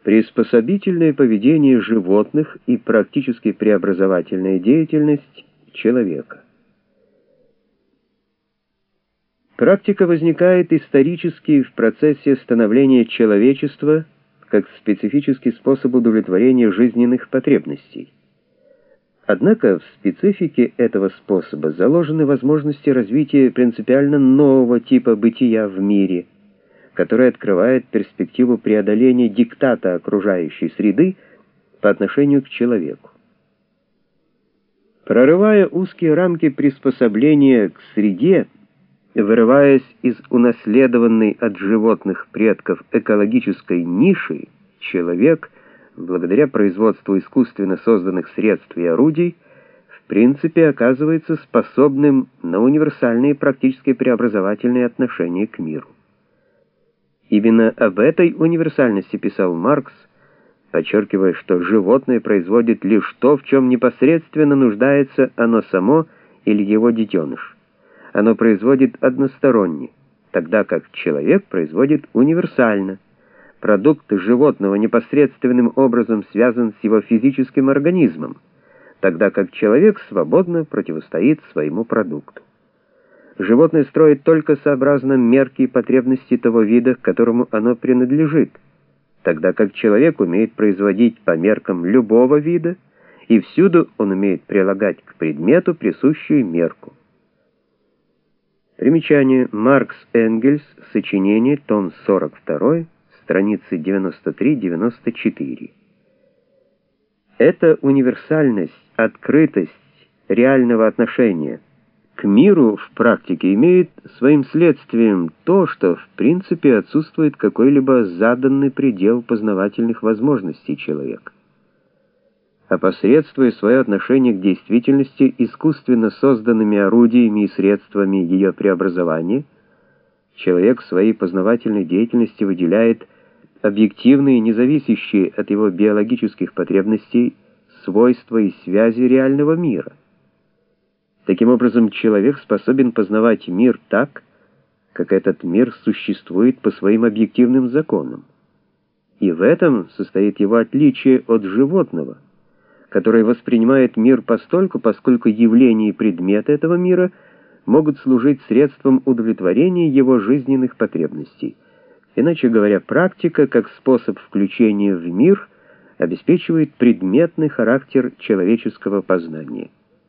Приспособительное поведение животных и практически преобразовательная деятельность человека. Практика возникает исторически в процессе становления человечества как специфический способ удовлетворения жизненных потребностей. Однако в специфике этого способа заложены возможности развития принципиально нового типа бытия в мире, который открывает перспективу преодоления диктата окружающей среды по отношению к человеку. Прорывая узкие рамки приспособления к среде, вырываясь из унаследованной от животных предков экологической ниши, человек, благодаря производству искусственно созданных средств и орудий, в принципе оказывается способным на универсальные практически преобразовательные отношения к миру. Именно об этой универсальности писал Маркс, подчеркивая, что животное производит лишь то, в чем непосредственно нуждается оно само или его детеныш. Оно производит односторонне, тогда как человек производит универсально. Продукт животного непосредственным образом связан с его физическим организмом, тогда как человек свободно противостоит своему продукту. Животное строит только сообразно мерки и потребности того вида, к которому оно принадлежит, тогда как человек умеет производить по меркам любого вида, и всюду он умеет прилагать к предмету присущую мерку. Примечание. Маркс Энгельс. Сочинение. Том 42. Страницы 93-94. Эта универсальность, открытость реального отношения к миру в практике имеет своим следствием то, что в принципе отсутствует какой-либо заданный предел познавательных возможностей человека. Опосредствуя свое отношение к действительности искусственно созданными орудиями и средствами ее преобразования, человек в своей познавательной деятельности выделяет объективные, независящие от его биологических потребностей, свойства и связи реального мира. Таким образом, человек способен познавать мир так, как этот мир существует по своим объективным законам. И в этом состоит его отличие от животного, которое воспринимает мир постольку, поскольку явления и предметы этого мира могут служить средством удовлетворения его жизненных потребностей. Иначе говоря, практика, как способ включения в мир, обеспечивает предметный характер человеческого познания.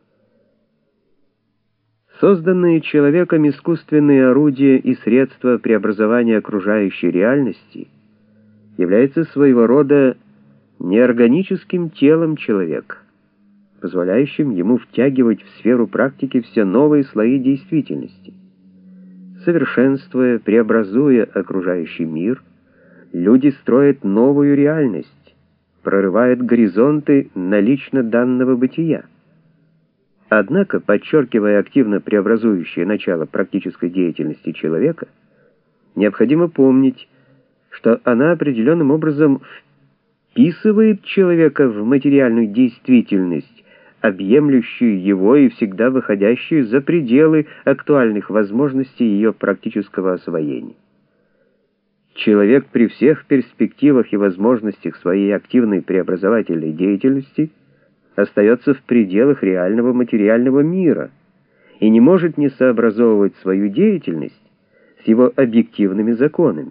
Созданные человеком искусственные орудия и средства преобразования окружающей реальности являются своего рода неорганическим телом человека, позволяющим ему втягивать в сферу практики все новые слои действительности. Совершенствуя, преобразуя окружающий мир, люди строят новую реальность, прорывают горизонты налично данного бытия. Однако, подчеркивая активно преобразующее начало практической деятельности человека, необходимо помнить, что она определенным образом вписывает человека в материальную действительность, объемлющую его и всегда выходящую за пределы актуальных возможностей ее практического освоения. Человек при всех перспективах и возможностях своей активной преобразовательной деятельности остается в пределах реального материального мира и не может не сообразовывать свою деятельность с его объективными законами.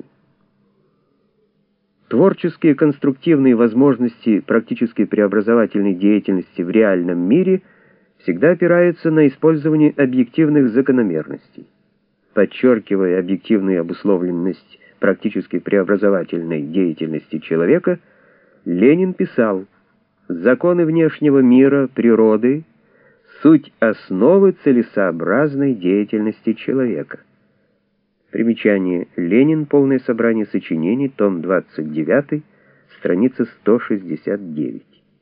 Творческие конструктивные возможности практически преобразовательной деятельности в реальном мире всегда опираются на использование объективных закономерностей. Подчеркивая объективную обусловленность практически преобразовательной деятельности человека, Ленин писал: «Законы внешнего мира, природы — суть основы целесообразной деятельности человека». Примечание. Ленин. Полное собрание сочинений. Том 29. Страница 169.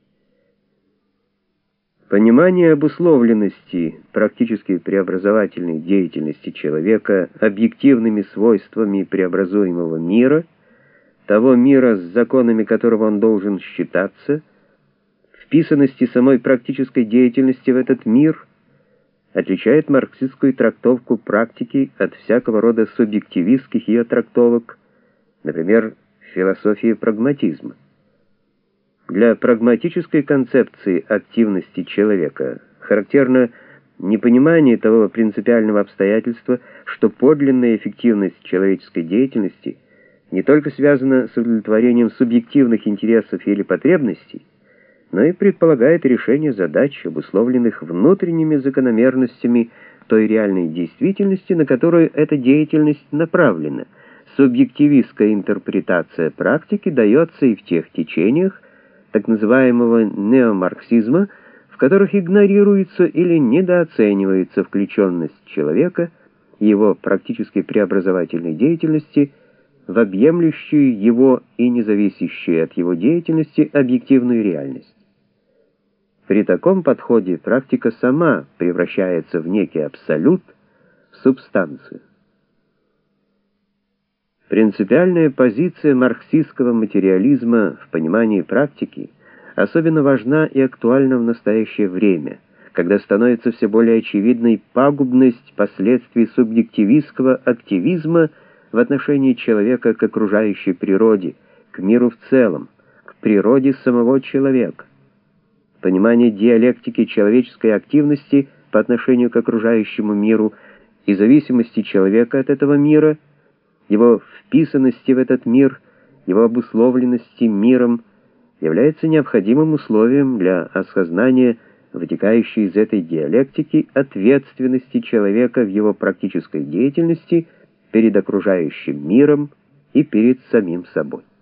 Понимание обусловленности практически преобразовательной деятельности человека объективными свойствами преобразуемого мира, того мира, с законами которого он должен считаться, вписанности самой практической деятельности в этот мир отличает марксистскую трактовку практики от всякого рода субъективистских ее трактовок, например, философии прагматизма. Для прагматической концепции активности человека характерно непонимание того принципиального обстоятельства, что подлинная эффективность человеческой деятельности не только связана с удовлетворением субъективных интересов или потребностей, но и предполагает решение задач, обусловленных внутренними закономерностями той реальной действительности, на которую эта деятельность направлена. Субъективистская интерпретация практики дается и в тех течениях так называемого неомарксизма, в которых игнорируется или недооценивается включенность человека и его практической преобразовательной деятельности в объемлющую его и независящую от его деятельности объективную реальность. При таком подходе практика сама превращается в некий абсолют, в субстанцию. Принципиальная позиция марксистского материализма в понимании практики особенно важна и актуальна в настоящее время, когда становится все более очевидной пагубность последствий субъективистского активизма в отношении человека к окружающей природе, к миру в целом, к природе самого человека. Понимание диалектики человеческой активности по отношению к окружающему миру и зависимости человека от этого мира, его вписанности в этот мир, его обусловленности миром, является необходимым условием для осознания вытекающей из этой диалектики ответственности человека в его практической деятельности перед окружающим миром и перед самим собой.